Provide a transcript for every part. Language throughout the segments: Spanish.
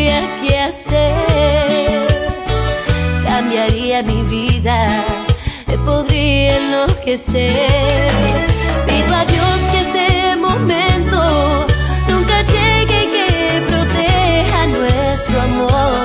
sabría qué hacer. Cambiaría mi vida, podría enloquecer. Pido a Dios que ese momento nunca llegue y que proteja nuestro amor.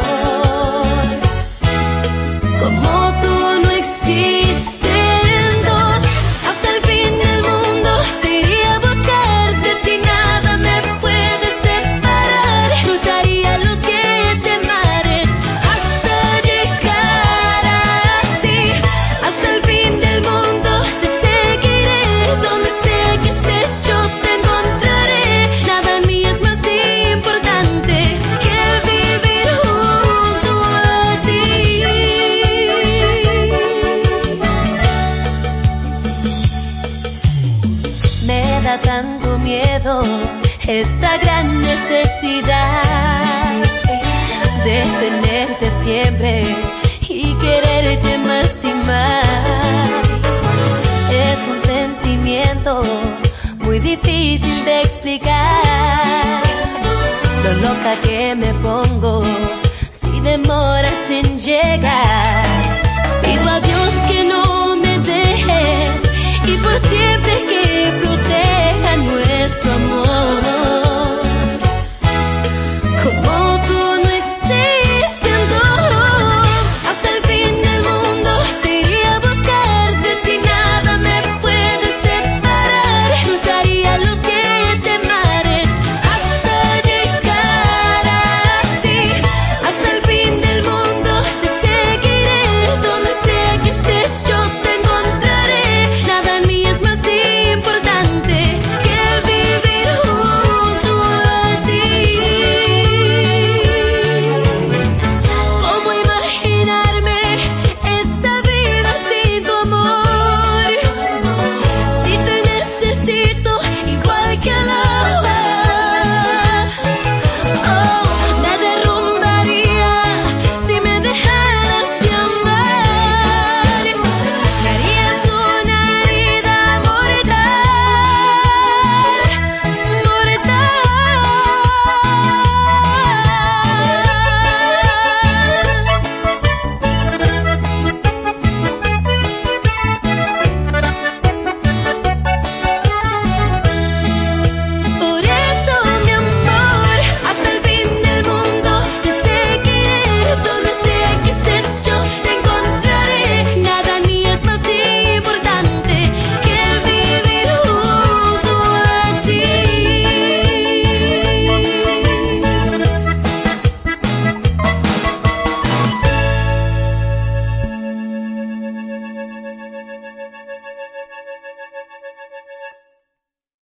Como tú no existen dos, hasta el fin del mundo te iría a buscar. De ti nada me puede separar. Cruzaría los 7 mares hasta llegar a ti. Hasta el fin del mundo te seguiré. Donde sea que estés yo te encontraré. Nada en mí es más importante que vivir junto a ti. Me da tanto miedo esta gran necesidad de tenerte siempre y quererte más y más. Es un sentimiento muy difícil de explicar, lo loca que me pongo si demoras en llegar.